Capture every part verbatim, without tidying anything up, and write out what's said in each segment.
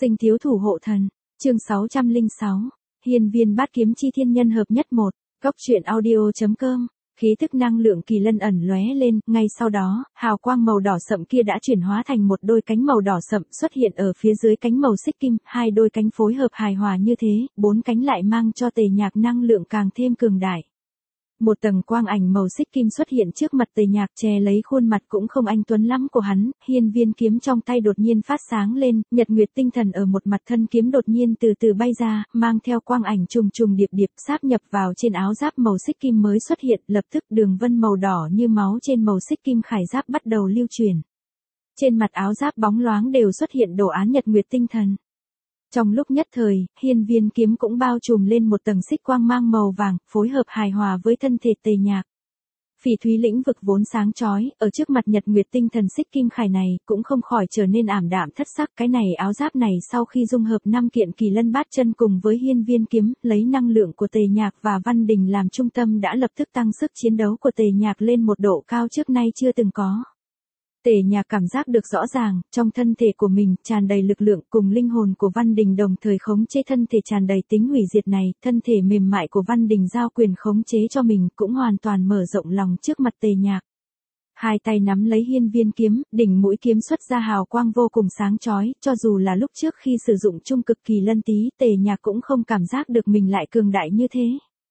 Sinh thiếu thủ hộ thần, chương sáu trăm lẻ sáu, hiên viên bát kiếm chi thiên nhân hợp nhất một, góc truyện audio.com, khí thức năng lượng kỳ lân ẩn lóe lên, ngay sau đó, hào quang màu đỏ sậm kia đã chuyển hóa thành một đôi cánh màu đỏ sậm xuất hiện ở phía dưới cánh màu xích kim, hai đôi cánh phối hợp hài hòa như thế, bốn cánh lại mang cho Tề Nhạc năng lượng càng thêm cường đại. Một tầng quang ảnh màu xích kim xuất hiện trước mặt Tề Nhạc che lấy khuôn mặt cũng không anh tuấn lắm của hắn, hiên viên kiếm trong tay đột nhiên phát sáng lên, nhật nguyệt tinh thần ở một mặt thân kiếm đột nhiên từ từ bay ra, mang theo quang ảnh trùng trùng điệp điệp sáp nhập vào trên áo giáp màu xích kim mới xuất hiện, lập tức đường vân màu đỏ như máu trên màu xích kim khải giáp bắt đầu lưu truyền. Trên mặt áo giáp bóng loáng đều xuất hiện đồ án nhật nguyệt tinh thần. Trong lúc nhất thời, hiên viên kiếm cũng bao trùm lên một tầng xích quang mang màu vàng, phối hợp hài hòa với thân thể Tề Nhạc. Phỉ thúy lĩnh vực vốn sáng chói, ở trước mặt nhật nguyệt tinh thần xích kim khải này, cũng không khỏi trở nên ảm đạm thất sắc. Cái này áo giáp này sau khi dung hợp năm kiện kỳ lân bát chân cùng với hiên viên kiếm, lấy năng lượng của Tề Nhạc và Văn Đình làm trung tâm đã lập tức tăng sức chiến đấu của Tề Nhạc lên một độ cao trước nay chưa từng có. Tề Nhạc cảm giác được rõ ràng, trong thân thể của mình tràn đầy lực lượng cùng linh hồn của Văn Đình đồng thời khống chế thân thể tràn đầy tính hủy diệt này, thân thể mềm mại của Văn Đình giao quyền khống chế cho mình cũng hoàn toàn mở rộng lòng trước mặt Tề Nhạc. Hai tay nắm lấy hiên viên kiếm, đỉnh mũi kiếm xuất ra hào quang vô cùng sáng chói, cho dù là lúc trước khi sử dụng trung cực kỳ lân tí, Tề Nhạc cũng không cảm giác được mình lại cường đại như thế.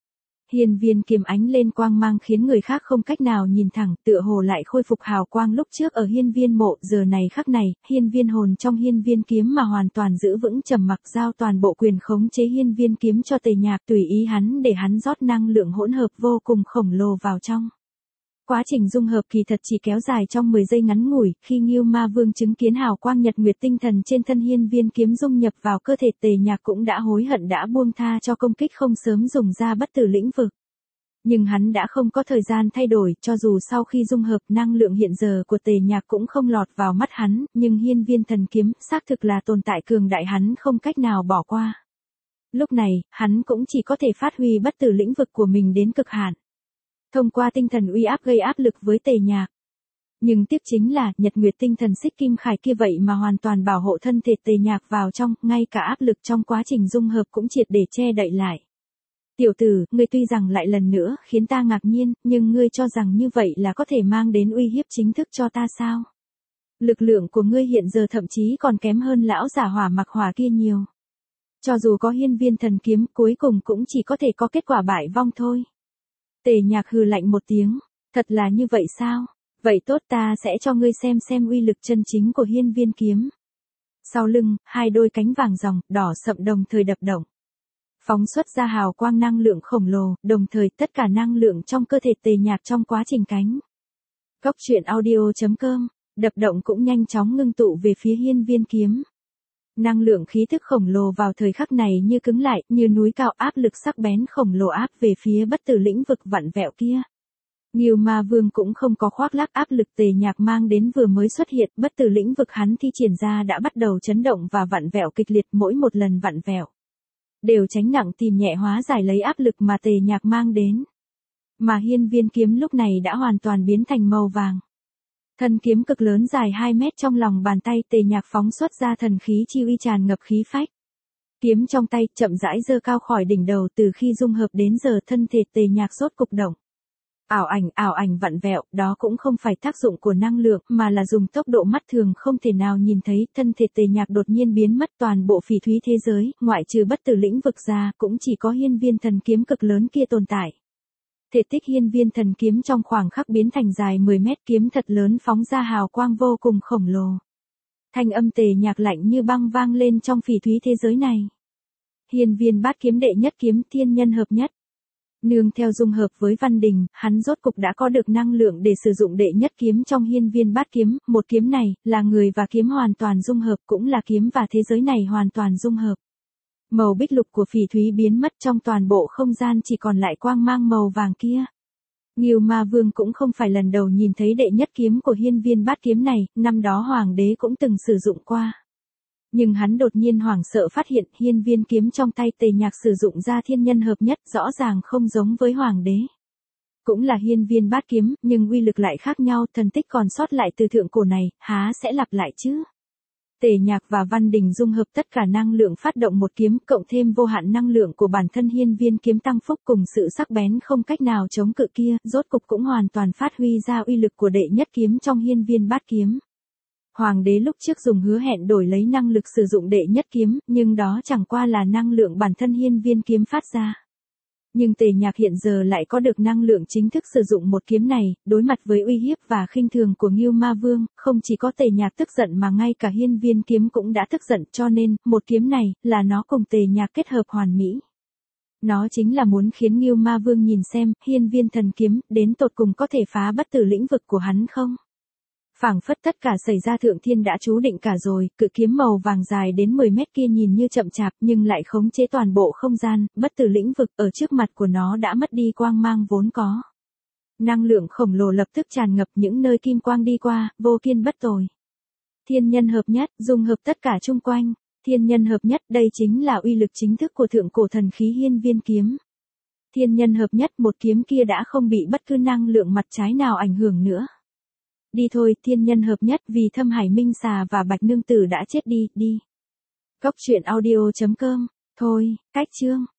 Hiên viên kiếm ánh lên quang mang khiến người khác không cách nào nhìn thẳng, tựa hồ lại khôi phục hào quang lúc trước ở hiên viên mộ, giờ này khắc này, hiên viên hồn trong hiên viên kiếm mà hoàn toàn giữ vững trầm mặc giao toàn bộ quyền khống chế hiên viên kiếm cho Tề Nhạc tùy ý hắn để hắn rót năng lượng hỗn hợp vô cùng khổng lồ vào trong. Quá trình dung hợp kỳ thật chỉ kéo dài trong mười giây ngắn ngủi, khi Ngưu Ma Vương chứng kiến hào quang nhật nguyệt tinh thần trên thân hiên viên kiếm dung nhập vào cơ thể Tề Nhạc cũng đã hối hận đã buông tha cho công kích không sớm dùng ra bất tử lĩnh vực. Nhưng hắn đã không có thời gian thay đổi, cho dù sau khi dung hợp năng lượng hiện giờ của Tề Nhạc cũng không lọt vào mắt hắn, nhưng hiên viên thần kiếm xác thực là tồn tại cường đại hắn không cách nào bỏ qua. Lúc này, hắn cũng chỉ có thể phát huy bất tử lĩnh vực của mình đến cực hạn. Thông qua tinh thần uy áp gây áp lực với Tề Nhạc. Nhưng tiếc chính là, nhật nguyệt tinh thần xích kim khải kia vậy mà hoàn toàn bảo hộ thân thể Tề Nhạc vào trong, ngay cả áp lực trong quá trình dung hợp cũng triệt để che đậy lại. Tiểu tử, ngươi tuy rằng lại lần nữa khiến ta ngạc nhiên, nhưng ngươi cho rằng như vậy là có thể mang đến uy hiếp chính thức cho ta sao? Lực lượng của ngươi hiện giờ thậm chí còn kém hơn lão giả hỏa mặc hỏa kia nhiều. Cho dù có hiên viên thần kiếm, cuối cùng cũng chỉ có thể có kết quả bại vong thôi. Tề Nhạc hừ lạnh một tiếng, thật là như vậy sao? Vậy tốt, ta sẽ cho ngươi xem xem uy lực chân chính của hiên viên kiếm. Sau lưng, hai đôi cánh vàng ròng, đỏ sậm đồng thời đập động. Phóng xuất ra hào quang năng lượng khổng lồ, đồng thời tất cả năng lượng trong cơ thể Tề Nhạc trong quá trình cánh. Góc truyện audio.com, đập động cũng nhanh chóng ngưng tụ về phía hiên viên kiếm. Năng lượng khí thức khổng lồ vào thời khắc này như cứng lại, như núi cao áp lực sắc bén khổng lồ áp về phía bất tử lĩnh vực vặn vẹo kia. Ngưu Ma Vương cũng không có khoác lác áp lực Tề Nhạc mang đến vừa mới xuất hiện, bất tử lĩnh vực hắn thi triển ra đã bắt đầu chấn động và vặn vẹo kịch liệt, mỗi một lần vặn vẹo đều tránh nặng tìm nhẹ hóa giải lấy áp lực mà Tề Nhạc mang đến. Mà hiên viên kiếm lúc này đã hoàn toàn biến thành màu vàng. Thân kiếm cực lớn dài hai mét trong lòng bàn tay Tề Nhạc phóng xuất ra thần khí chi uy tràn ngập khí phách. Kiếm trong tay chậm rãi giơ cao khỏi đỉnh đầu, từ khi dung hợp đến giờ thân thể Tề Nhạc rốt cục động. Ảo ảnh, ảo ảnh vặn vẹo, đó cũng không phải tác dụng của năng lượng, mà là dùng tốc độ mắt thường không thể nào nhìn thấy, thân thể Tề Nhạc đột nhiên biến mất toàn bộ phỉ thúy thế giới, ngoại trừ bất tử lĩnh vực ra, cũng chỉ có hiên viên thần kiếm cực lớn kia tồn tại. Thể tích hiên viên thần kiếm trong khoảng khắc biến thành dài mười mét, kiếm thật lớn phóng ra hào quang vô cùng khổng lồ. Thanh âm Tề Nhạc lạnh như băng vang lên trong phỉ thúy thế giới này. Hiên viên bát kiếm đệ nhất kiếm, thiên nhân hợp nhất. Nương theo dung hợp với Văn Đình, hắn rốt cục đã có được năng lượng để sử dụng đệ nhất kiếm trong hiên viên bát kiếm, một kiếm này, là người và kiếm hoàn toàn dung hợp, cũng là kiếm và thế giới này hoàn toàn dung hợp. Màu bích lục của phỉ thúy biến mất, trong toàn bộ không gian chỉ còn lại quang mang màu vàng kia. Ngưu Ma Vương cũng không phải lần đầu nhìn thấy đệ nhất kiếm của hiên viên bát kiếm này, năm đó hoàng đế cũng từng sử dụng qua. Nhưng hắn đột nhiên hoảng sợ phát hiện hiên viên kiếm trong tay Tề Nhạc sử dụng ra thiên nhân hợp nhất rõ ràng không giống với hoàng đế. Cũng là hiên viên bát kiếm, nhưng uy lực lại khác nhau, thần tích còn sót lại từ thượng cổ này, há sẽ lặp lại chứ? Tề Nhạc và Văn Đình dung hợp tất cả năng lượng phát động một kiếm, cộng thêm vô hạn năng lượng của bản thân hiên viên kiếm tăng phúc cùng sự sắc bén không cách nào chống cự kia, rốt cục cũng hoàn toàn phát huy ra uy lực của đệ nhất kiếm trong hiên viên bát kiếm. Hoàng đế lúc trước dùng hứa hẹn đổi lấy năng lực sử dụng đệ nhất kiếm, nhưng đó chẳng qua là năng lượng bản thân hiên viên kiếm phát ra. Nhưng Tề Nhạc hiện giờ lại có được năng lượng chính thức sử dụng một kiếm này, đối mặt với uy hiếp và khinh thường của Ngưu Ma Vương, không chỉ có Tề Nhạc tức giận mà ngay cả hiên viên kiếm cũng đã tức giận, cho nên, một kiếm này, là nó cùng Tề Nhạc kết hợp hoàn mỹ. Nó chính là muốn khiến Ngưu Ma Vương nhìn xem, hiên viên thần kiếm, đến tột cùng có thể phá bất tử lĩnh vực của hắn không? Phảng phất tất cả xảy ra thượng thiên đã chú định cả rồi, cự kiếm màu vàng dài đến mười mét kia nhìn như chậm chạp nhưng lại khống chế toàn bộ không gian, bất tử lĩnh vực ở trước mặt của nó đã mất đi quang mang vốn có. Năng lượng khổng lồ lập tức tràn ngập những nơi kim quang đi qua, vô kiên bất tồi. Thiên nhân hợp nhất, dung hợp tất cả chung quanh, thiên nhân hợp nhất đây chính là uy lực chính thức của thượng cổ thần khí hiên viên kiếm. Thiên nhân hợp nhất một kiếm kia đã không bị bất cứ năng lượng mặt trái nào ảnh hưởng nữa. Đi thôi, thiên nhân hợp nhất vì Thâm Hải Minh Xà và Bạch Nương Tử đã chết đi, đi. Cốc truyện audio chấm com, thôi, cách chương.